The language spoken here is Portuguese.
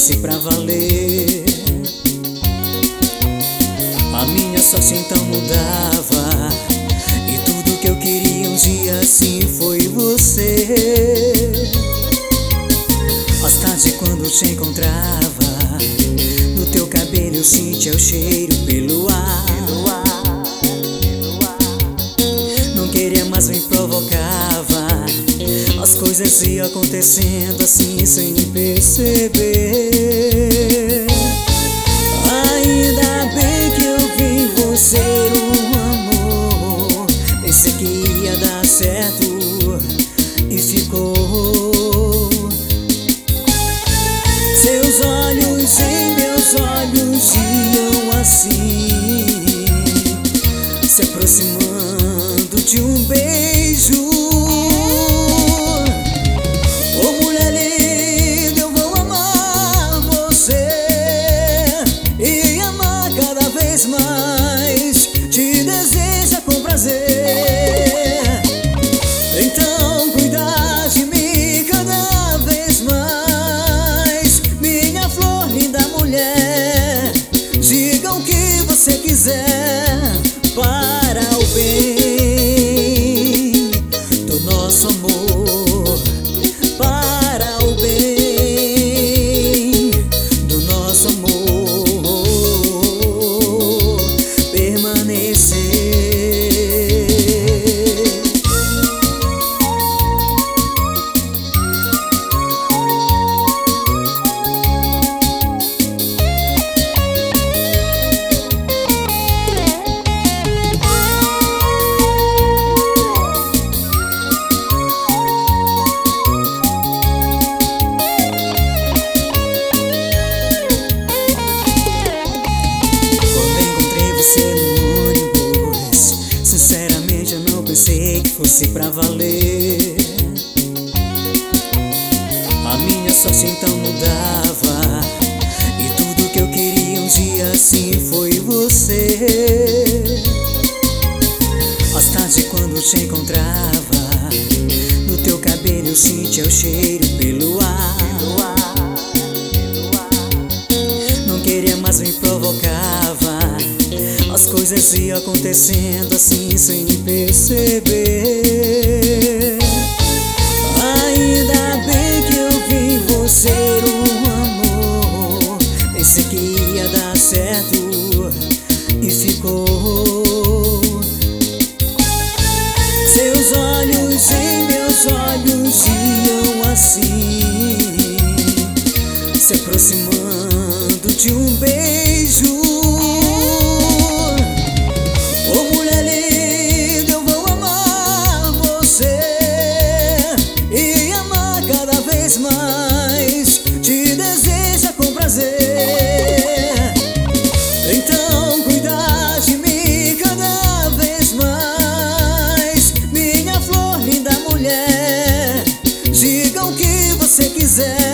fosse pra valer. A minha sorte então mudava, e tudo que eu queria um dia assim foi você. Às tardes quando te encontrava, no teu cabelo eu sentia o cheiro pelo ar. Não queria mais, me provocava, as coisas iam acontecendo assim sem perceber. Ainda bem que eu vi você um amor, pensei que ia dar certo e ficou. Seus olhos em meus olhos iam assim, se aproximando de um beijo. Oh, mulher linda, eu vou amar você e amar cada vez mais, te deseja com prazer. Então cuidar de mim cada vez mais, minha flor, linda mulher. Diga o que você quiser para o bem do nosso amor, para o bem do nosso amor permanecer. Sinceramente eu não pensei que fosse pra valer. A minha sorte então mudava, e tudo que eu queria um dia assim foi você. Às tardes quando te encontrava, no teu cabelo eu sentia o cheiro pelo ar. Não queria mais, me provocava, as coisas iam acontecendo assim sem perceber. Ainda bem que eu vi você um amor, pensei que ia dar certo e ficou. Seus olhos em meus olhos iam assim, se aproximando de um beijo. Mais, te deseja com prazer. Então cuidar de mim cada vez mais, minha flor, linda mulher. Diga o que você quiser